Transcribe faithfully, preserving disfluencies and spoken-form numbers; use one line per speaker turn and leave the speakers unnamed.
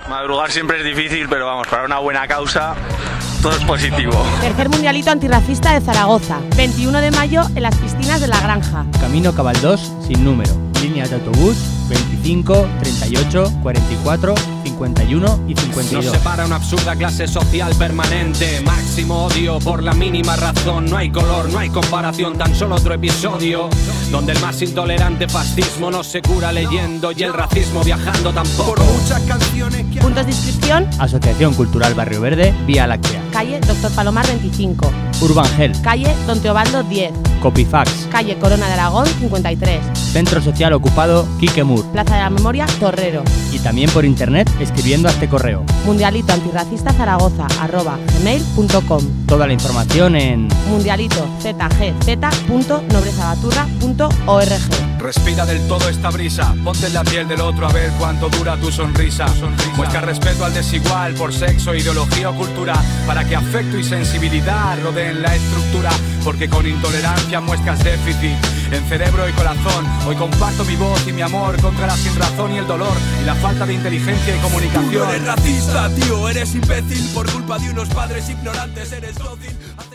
Madrugar siempre es difícil, pero vamos, para una buena causa todo es positivo.
Tercer mundialito antirracista de Zaragoza, veintiuno de mayo en las piscinas de La Granja.
Camino Cabaldós sin número, líneas de autobús veinticinco, treinta y ocho, cuarenta y cuatro, cincuenta y uno y cincuenta y dos.
Nos separa una absurda clase social permanente, máximo odio por la mínima razón. No hay color, no hay comparación, tan solo otro episodio donde el más intolerante fascismo no se cura leyendo y el racismo viajando tampoco.
Por muchas canciones que...
Puntos de inscripción:
Asociación Cultural Barrio Verde, Vía Láctea.
calle Doctor Palomar veinticinco,
Urban Health.
calle Don Teobaldo diez,
Copifax.
calle Corona de Aragón cincuenta y tres,
Centro Social Ocupado Quique Mur.
Plaza de la Memoria Torrero.
Y también por internet escribiendo a este correo.
Mundialito antirracista Zaragoza arroba gmail punto com.
Toda la información en
Mundialito zgz punto nobresabaturra punto org.
Respira del todo esta brisa, ponte en la piel del otro a ver cuánto dura tu sonrisa. Muestra respeto al desigual por sexo, ideología o cultura, para que afecto y sensibilidad rodeen la estructura, porque con intolerancia muestras déficit en cerebro y corazón. Hoy comparto mi voz y mi amor contra la sinrazón y el dolor y la falta de inteligencia y comunicación.
Tú no eres racista, tío, eres imbécil por culpa de unos padres ignorantes, eres dócil.